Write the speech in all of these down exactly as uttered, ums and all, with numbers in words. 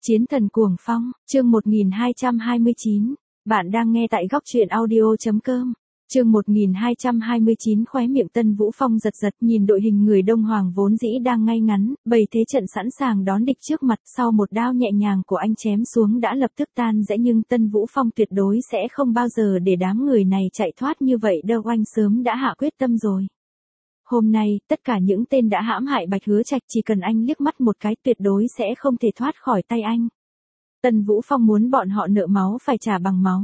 Chiến thần cuồng phong, chương một nghìn hai trăm hai mươi chín. Bạn đang nghe tại góc truyện audio chấm com. Chương một nghìn hai trăm hai mươi chín. Khóe miệng Tân Vũ Phong giật giật, nhìn đội hình người Đông Hoàng vốn dĩ đang ngay ngắn, bày thế trận sẵn sàng đón địch trước mặt, sau một đao nhẹ nhàng của anh chém xuống đã lập tức tan rẽ, nhưng Tân Vũ Phong tuyệt đối sẽ không bao giờ để đám người này chạy thoát như vậy đâu, anh sớm đã hạ quyết tâm rồi. Hôm nay, tất cả những tên đã hãm hại Bạch Hứa Trạch chỉ cần anh liếc mắt một cái tuyệt đối sẽ không thể thoát khỏi tay anh. Tân Vũ Phong muốn bọn họ nợ máu phải trả bằng máu.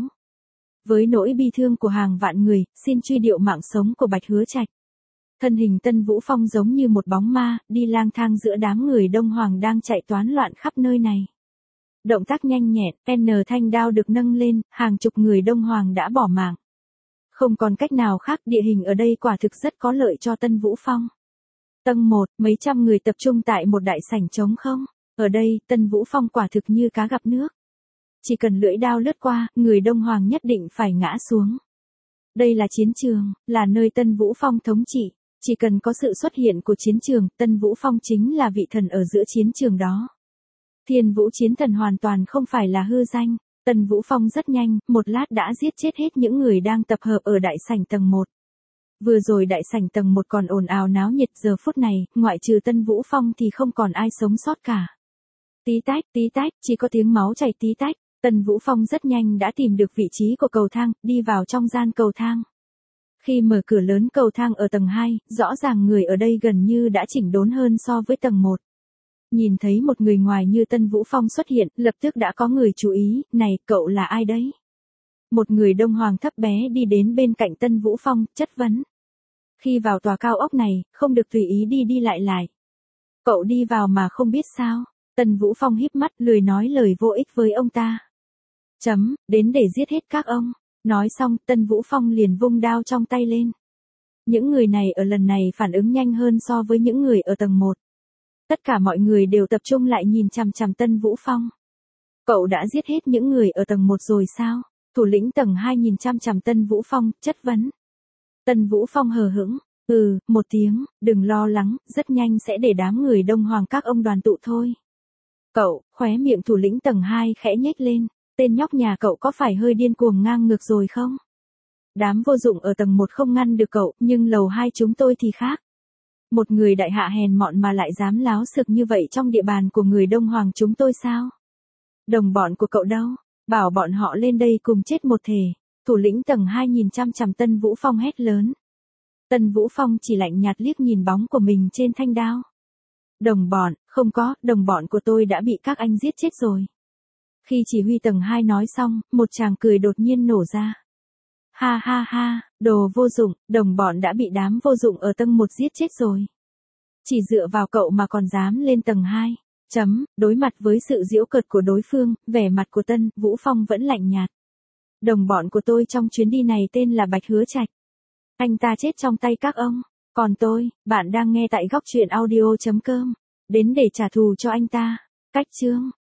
Với nỗi bi thương của hàng vạn người, xin truy điệu mạng sống của Bạch Hứa Trạch. Thân hình Tân Vũ Phong giống như một bóng ma, đi lang thang giữa đám người Đông Hoàng đang chạy toán loạn khắp nơi này. Động tác nhanh nhẹn, N thanh đao được nâng lên, hàng chục người Đông Hoàng đã bỏ mạng. Không còn cách nào khác, địa hình ở đây quả thực rất có lợi cho Tân Vũ Phong. Tầng một, mấy trăm người tập trung tại một đại sảnh trống không. Ở đây, Tân Vũ Phong quả thực như cá gặp nước. Chỉ cần lưỡi đao lướt qua, người Đông Hoàng nhất định phải ngã xuống. Đây là chiến trường, là nơi Tân Vũ Phong thống trị. Chỉ cần có sự xuất hiện của chiến trường, Tân Vũ Phong chính là vị thần ở giữa chiến trường đó. Thiên Vũ chiến thần hoàn toàn không phải là hư danh. Tân Vũ Phong rất nhanh, một lát đã giết chết hết những người đang tập hợp ở đại sảnh tầng một. Vừa rồi đại sảnh tầng một còn ồn ào náo nhiệt, giờ phút này, ngoại trừ Tân Vũ Phong thì không còn ai sống sót cả. Tí tách, tí tách, chỉ có tiếng máu chảy tí tách. Tân Vũ Phong rất nhanh đã tìm được vị trí của cầu thang, đi vào trong gian cầu thang. Khi mở cửa lớn cầu thang ở tầng hai, rõ ràng người ở đây gần như đã chỉnh đốn hơn so với tầng một. Nhìn thấy một người ngoài như Tân Vũ Phong xuất hiện, lập tức đã có người chú ý, này, cậu là ai đấy? Một người Đông Hoàng thấp bé đi đến bên cạnh Tân Vũ Phong, chất vấn. Khi vào tòa cao ốc này, không được tùy ý đi đi lại lại. Cậu đi vào mà không biết sao? Tân Vũ Phong híp mắt, lười nói lời vô ích với ông ta. Chấm, đến để giết hết các ông. Nói xong, Tân Vũ Phong liền vung đao trong tay lên. Những người này ở lần này phản ứng nhanh hơn so với những người ở tầng một. Tất cả mọi người đều tập trung lại nhìn chằm chằm Tân Vũ Phong. Cậu đã giết hết những người ở tầng một rồi sao? Thủ lĩnh tầng hai nhìn chằm chằm Tân Vũ Phong, chất vấn. Tân Vũ Phong hờ hững, ừ, một tiếng, đừng lo lắng, rất nhanh sẽ để đám người Đông Hoàng các ông đoàn tụ thôi. Cậu, khóe miệng thủ lĩnh tầng hai khẽ nhếch lên, tên nhóc nhà cậu có phải hơi điên cuồng ngang ngược rồi không? Đám vô dụng ở tầng một không ngăn được cậu, nhưng lầu hai chúng tôi thì khác. Một người đại hạ hèn mọn mà lại dám láo xược như vậy trong địa bàn của người Đông Hoàng chúng tôi sao? Đồng bọn của cậu đâu? Bảo bọn họ lên đây cùng chết một thể. Thủ lĩnh tầng hai nhìn chăm chằm Tân Vũ Phong hét lớn. Tân Vũ Phong chỉ lạnh nhạt liếc nhìn bóng của mình trên thanh đao. Đồng bọn, không có, đồng bọn của tôi đã bị các anh giết chết rồi. Khi chỉ huy tầng hai nói xong, một tràng cười đột nhiên nổ ra. Ha ha ha, đồ vô dụng, đồng bọn đã bị đám vô dụng ở tầng một giết chết rồi. Chỉ dựa vào cậu mà còn dám lên tầng hai. Chấm, đối mặt với sự giễu cợt của đối phương, vẻ mặt của Tân Vũ Phong vẫn lạnh nhạt. Đồng bọn của tôi trong chuyến đi này tên là Bạch Hứa Trạch. Anh ta chết trong tay các ông. Còn tôi, bạn đang nghe tại góc truyện audio chấm com. Đến để trả thù cho anh ta. Cách chương.